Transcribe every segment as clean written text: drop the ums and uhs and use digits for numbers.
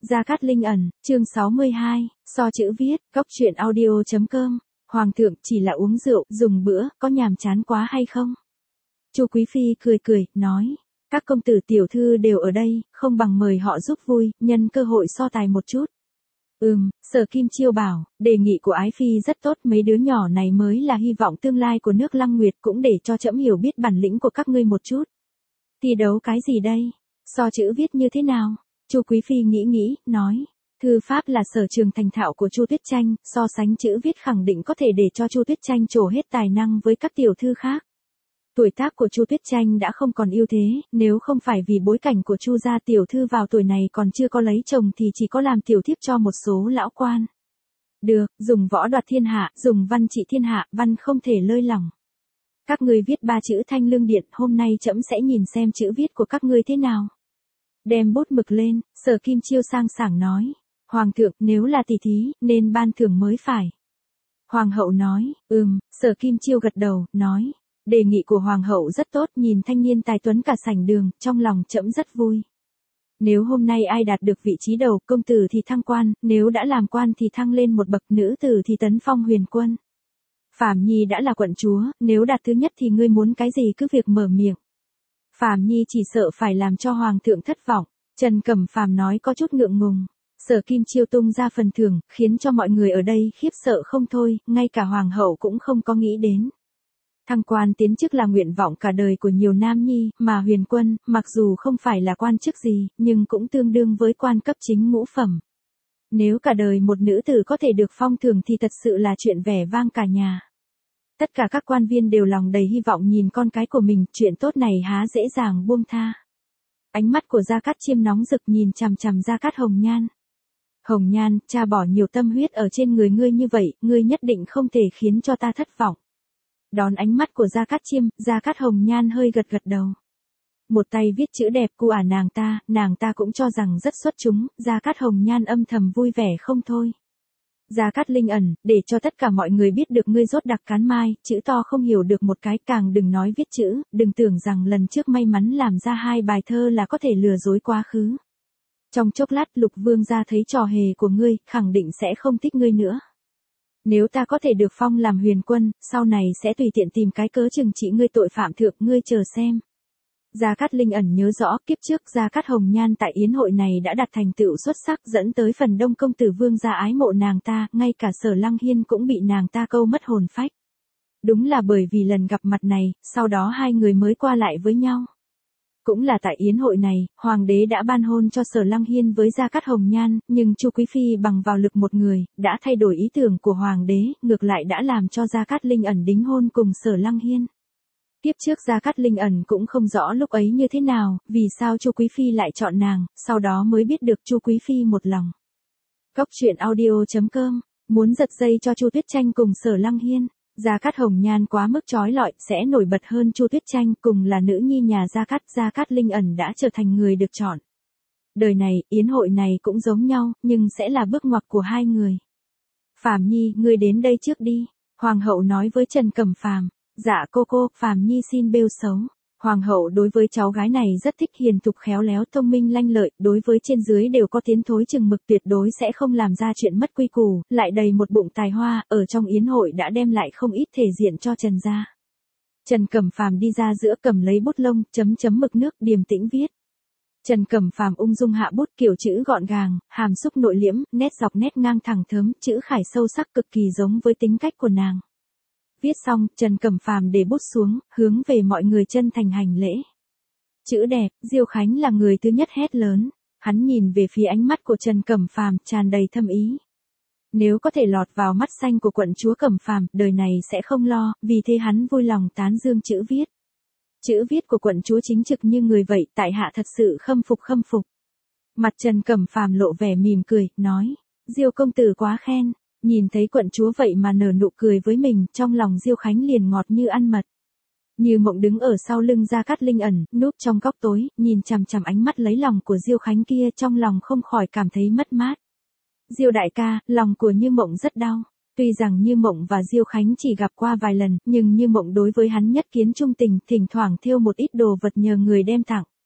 Gia Cát Linh ẩn, chương 62, so chữ viết, góc truyện audio.com. Hoàng thượng chỉ là uống rượu, dùng bữa, có nhàm chán quá hay không? Chu Quý Phi cười cười, nói, các công tử tiểu thư đều ở đây, không bằng mời họ giúp vui, nhân cơ hội so tài một chút. Sở Kim Chiêu bảo, đề nghị của Ái Phi rất tốt, mấy đứa nhỏ này mới là hy vọng tương lai của nước Lăng Nguyệt, cũng để cho trẫm hiểu biết bản lĩnh của các ngươi một chút. Thi đấu cái gì đây? So chữ viết như thế nào? Chu Quý Phi nghĩ, nói, thư pháp là sở trường thành thạo của Chu Tuyết Tranh, so sánh chữ viết khẳng định có thể để cho Chu Tuyết Tranh trổ hết tài năng với các tiểu thư khác. Tuổi tác của Chu Tuyết Tranh đã không còn ưu thế, nếu không phải vì bối cảnh của Chu gia tiểu thư vào tuổi này còn chưa có lấy chồng thì chỉ có làm tiểu thiếp cho một số lão quan. Được, dùng võ đoạt thiên hạ, dùng văn trị thiên hạ, văn không thể lơi lỏng. Các ngươi viết 3 chữ Thanh Lương Điện, hôm nay trẫm sẽ nhìn xem chữ viết của các ngươi thế nào. Đem bút mực lên, Sở Kim Chiêu sang sảng nói, Hoàng thượng, nếu là tỷ thí, nên ban thưởng mới phải. Hoàng hậu nói, Sở Kim Chiêu gật đầu, nói, đề nghị của Hoàng hậu rất tốt, nhìn thanh niên tài tuấn cả sảnh đường, trong lòng trẫm rất vui. Nếu hôm nay ai đạt được vị trí đầu, công tử thì thăng quan, nếu đã làm quan thì thăng lên một bậc, nữ tử thì tấn phong huyền quân. Phàm Nhi đã là quận chúa, nếu đạt thứ nhất thì ngươi muốn cái gì cứ việc mở miệng. Phàm Nhi chỉ sợ phải làm cho Hoàng thượng thất vọng. Trần Cẩm Phàm nói có chút ngượng ngùng. Sở Kim Chiêu tung ra phần thưởng, khiến cho mọi người ở đây khiếp sợ không thôi, ngay cả Hoàng hậu cũng không có nghĩ đến. Thăng quan tiến chức là nguyện vọng cả đời của nhiều nam nhi, mà huyền quân, mặc dù không phải là quan chức gì, nhưng cũng tương đương với quan cấp chính ngũ phẩm. Nếu cả đời một nữ tử có thể được phong thưởng thì thật sự là chuyện vẻ vang cả nhà. Tất cả các quan viên đều lòng đầy hy vọng nhìn con cái của mình, chuyện tốt này há dễ dàng buông tha. Ánh mắt của Gia Cát Chiêm nóng rực nhìn chằm chằm Gia Cát Hồng Nhan. Hồng Nhan, cha bỏ nhiều tâm huyết ở trên người ngươi như vậy, ngươi nhất định không thể khiến cho ta thất vọng. Đón ánh mắt của Gia Cát Chiêm, Gia Cát Hồng Nhan hơi gật đầu. Một tay viết chữ đẹp của nàng ta cũng cho rằng rất xuất chúng, Gia Cát Hồng Nhan âm thầm vui vẻ không thôi. Gia Cát Linh ẩn, để cho tất cả mọi người biết được ngươi rốt đặc cán mai, chữ to không hiểu được một cái, càng đừng nói viết chữ, đừng tưởng rằng lần trước may mắn làm ra 2 bài thơ là có thể lừa dối quá khứ. Trong chốc lát Lục Vương gia thấy trò hề của ngươi, khẳng định sẽ không thích ngươi nữa. Nếu ta có thể được phong làm huyền quân, sau này sẽ tùy tiện tìm cái cớ trừng trị ngươi tội phạm thượng, ngươi chờ xem. Gia Cát Linh ẩn nhớ rõ kiếp trước Gia Cát Hồng Nhan tại yến hội này đã đạt thành tựu xuất sắc, dẫn tới phần đông công tử vương gia ái mộ nàng ta, ngay cả Sở Lăng Hiên cũng bị nàng ta câu mất hồn phách. Đúng là bởi vì lần gặp mặt này, sau đó hai người mới qua lại với nhau. Cũng là tại yến hội này, Hoàng đế đã ban hôn cho Sở Lăng Hiên với Gia Cát Hồng Nhan, nhưng Chu Quý Phi bằng vào lực một người, đã thay đổi ý tưởng của Hoàng đế, ngược lại đã làm cho Gia Cát Linh ẩn đính hôn cùng Sở Lăng Hiên. Tiếp trước Gia Cát Linh ẩn cũng không rõ lúc ấy như thế nào, vì sao Chu Quý Phi lại chọn nàng, sau đó mới biết được Chu Quý Phi một lòng. Góc truyện audio.com, muốn giật dây cho Chu Tuyết Tranh cùng Sở Lăng Hiên. Gia Cát Hồng Nhan quá mức chói lọi, sẽ nổi bật hơn Chu Tuyết Tranh, cùng là nữ nhi nhà Gia Cát Linh ẩn đã trở thành người được chọn. Đời này, yến hội này cũng giống nhau, nhưng sẽ là bước ngoặt của hai người. Phàm Nhi, ngươi đến đây trước đi. Hoàng hậu nói với Trần Cẩm Phàm. Dạ cô, Phàm Nhi xin bêu xấu. Hoàng hậu đối với cháu gái này rất thích, hiền thục khéo léo, thông minh lanh lợi, đối với trên dưới đều có tiến thối chừng mực, tuyệt đối sẽ không làm ra chuyện mất quy củ, lại đầy một bụng tài hoa, ở trong yến hội đã đem lại không ít thể diện cho Trần gia. Trần Cẩm Phàm đi ra giữa, cầm lấy bút lông, chấm mực nước, điềm tĩnh viết. Trần Cẩm Phàm ung dung hạ bút, kiểu chữ gọn gàng, hàm xúc nội liễm, nét dọc nét ngang thẳng thớm, chữ khải sâu sắc, cực kỳ giống với tính cách của nàng. Viết xong, Trần Cẩm Phàm để bút xuống, hướng về mọi người chân thành hành lễ. Chữ đẹp, Diêu Khánh là người thứ nhất hét lớn. Hắn nhìn về phía ánh mắt của Trần Cẩm Phàm, tràn đầy thâm ý. Nếu có thể lọt vào mắt xanh của quận chúa Cẩm Phàm, đời này sẽ không lo, vì thế hắn vui lòng tán dương chữ viết. Chữ viết của quận chúa chính trực như người vậy, tại hạ thật sự khâm phục. Mặt Trần Cẩm Phàm lộ vẻ mỉm cười, nói, Diêu công tử quá khen. Nhìn thấy quận chúa vậy mà nở nụ cười với mình, trong lòng Diêu Khánh liền ngọt như ăn mật. Như Mộng đứng ở sau lưng Gia Cát Linh ẩn, núp trong góc tối, nhìn chằm chằm ánh mắt lấy lòng của Diêu Khánh kia, trong lòng không khỏi cảm thấy mất mát. Diêu đại ca, lòng của Như Mộng rất đau. Tuy rằng Như Mộng và Diêu Khánh chỉ gặp qua vài lần, nhưng Như Mộng đối với hắn nhất kiến trung tình, thỉnh thoảng thêu một ít đồ vật nhờ người đem tặng.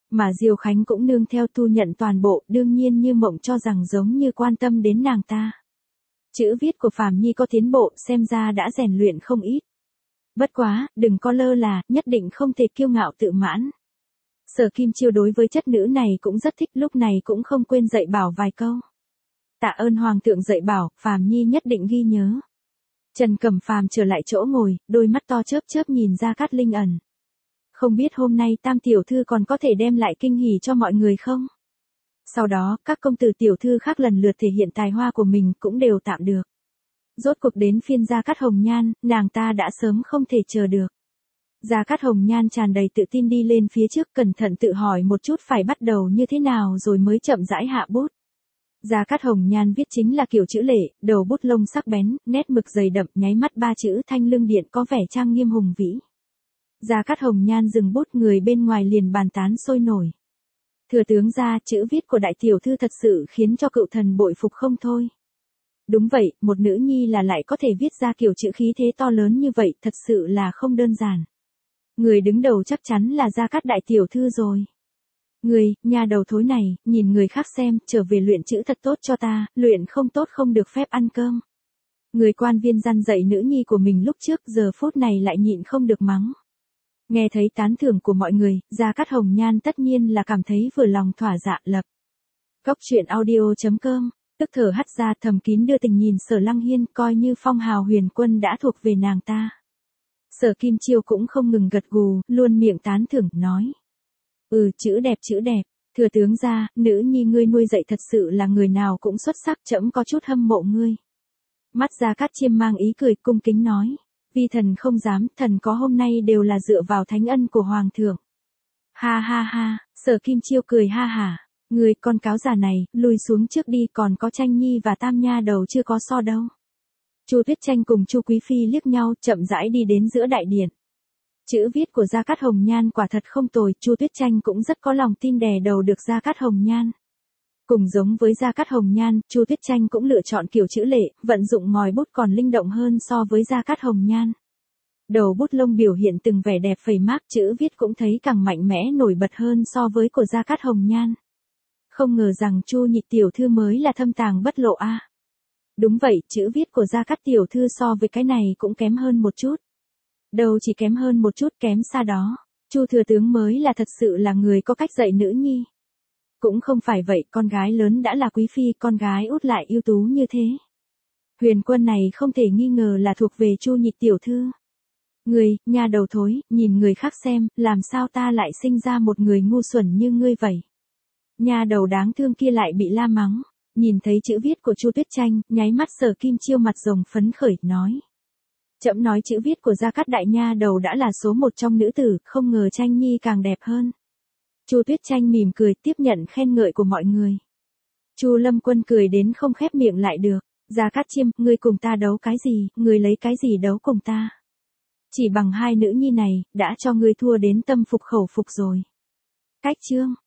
Mà Diêu Khánh cũng nương theo thu nhận toàn bộ, đương nhiên Như Mộng cho rằng giống như quan tâm đến nàng ta. Chữ viết của Phàm Nhi có tiến bộ, xem ra đã rèn luyện không ít. Bất quá, đừng có lơ là, nhất định không thể kiêu ngạo tự mãn. Sở Kim Chiêu đối với chất nữ này cũng rất thích, lúc này cũng không quên dạy bảo vài câu. Tạ ơn Hoàng thượng dạy bảo, Phàm Nhi nhất định ghi nhớ. Trần Cẩm Phàm trở lại chỗ ngồi, đôi mắt to chớp chớp nhìn ra Cát Linh Ẩn. Không biết hôm nay Tam tiểu thư còn có thể đem lại kinh hỉ cho mọi người không? Sau đó, các công tử tiểu thư khác lần lượt thể hiện tài hoa của mình cũng đều tạm được. Rốt cuộc đến phiên Gia Cát Hồng Nhan, nàng ta đã sớm không thể chờ được. Gia Cát Hồng Nhan tràn đầy tự tin đi lên phía trước, cẩn thận tự hỏi một chút phải bắt đầu như thế nào rồi mới chậm rãi hạ bút. Gia Cát Hồng Nhan viết chính là kiểu chữ lệ, đầu bút lông sắc bén, nét mực dày đậm, nháy mắt ba chữ Thanh Lương Điện có vẻ trang nghiêm hùng vĩ. Gia Cát Hồng Nhan dừng bút, người bên ngoài liền bàn tán sôi nổi. Thừa tướng gia, chữ viết của đại tiểu thư thật sự khiến cho cựu thần bội phục không thôi. Đúng vậy, một nữ nhi là lại có thể viết ra kiểu chữ khí thế to lớn như vậy, thật sự là không đơn giản. Người đứng đầu chắc chắn là Gia Cát đại tiểu thư rồi. Người, nhà đầu thối này, nhìn người khác xem, trở về luyện chữ thật tốt cho ta, luyện không tốt không được phép ăn cơm. Người quan viên răn dạy nữ nhi của mình lúc trước, giờ phút này lại nhịn không được mắng. Nghe thấy tán thưởng của mọi người, Gia Cát Hồng Nhan tất nhiên là cảm thấy vừa lòng thỏa dạ lập. Góc truyện audio.com, tức thở hắt ra thầm kín đưa tình nhìn Sở Lăng Hiên, coi như phong hào huyền quân đã thuộc về nàng ta. Sở Kim Chiêu cũng không ngừng gật gù, luôn miệng tán thưởng, nói. Chữ đẹp, thừa tướng gia, nữ nhi ngươi nuôi dạy thật sự là người nào cũng xuất sắc, trẫm có chút hâm mộ ngươi. Mắt Gia Cát Chiêm mang ý cười, cung kính nói. Vi thần không dám, thần có hôm nay đều là dựa vào thánh ân của Hoàng thượng. Ha ha ha, Sở Kim Chiêu cười ha hả. Người con cáo già này, lùi xuống trước đi, còn có Tranh Nhi và Tam nha đầu chưa có so đâu. Chu Tuyết Tranh cùng Chu Quý Phi liếc nhau, chậm rãi đi đến giữa đại điện. Chữ viết của Gia Cát Hồng Nhan quả thật không tồi, Chu Tuyết Tranh cũng rất có lòng tin đè đầu được Gia Cát Hồng Nhan. Cùng giống với Gia Cát Hồng Nhan, Chu Tuyết Tranh cũng lựa chọn kiểu chữ lệ, vận dụng ngòi bút còn linh động hơn so với Gia Cát Hồng Nhan. Đầu bút lông biểu hiện từng vẻ đẹp phẩy mác, chữ viết cũng thấy càng mạnh mẽ nổi bật hơn so với của Gia Cát Hồng Nhan. Không ngờ rằng Chu nhị tiểu thư mới là thâm tàng bất lộ a. Đúng vậy, chữ viết của Gia Cát tiểu thư so với cái này cũng kém hơn một chút. Đâu chỉ kém hơn một chút, kém xa đó. Chu thừa tướng mới là thật sự là người có cách dạy nữ nhi. Cũng không phải vậy, con gái lớn đã là quý phi, con gái út lại ưu tú như thế. Huyền quân này không thể nghi ngờ là thuộc về Chu nhị tiểu thư. Người, nhà đầu thối, nhìn người khác xem, làm sao ta lại sinh ra một người ngu xuẩn như ngươi vậy. Nhà đầu đáng thương kia lại bị la mắng. Nhìn thấy chữ viết của Chu Tuyết Tranh, nháy mắt Sở Kim Chiêu mặt rồng phấn khởi, nói. Trẫm nói chữ viết của Gia Cát đại nha đầu đã là số một trong nữ tử, không ngờ Tranh Nhi càng đẹp hơn. Chu Tuyết Tranh mỉm cười tiếp nhận khen ngợi của mọi người. Chu Lâm Quân cười đến không khép miệng lại được. Gia Cát Chiêm, ngươi cùng ta đấu cái gì, ngươi lấy cái gì đấu cùng ta. Chỉ bằng hai nữ nhi này, đã cho ngươi thua đến tâm phục khẩu phục rồi. Cách chương.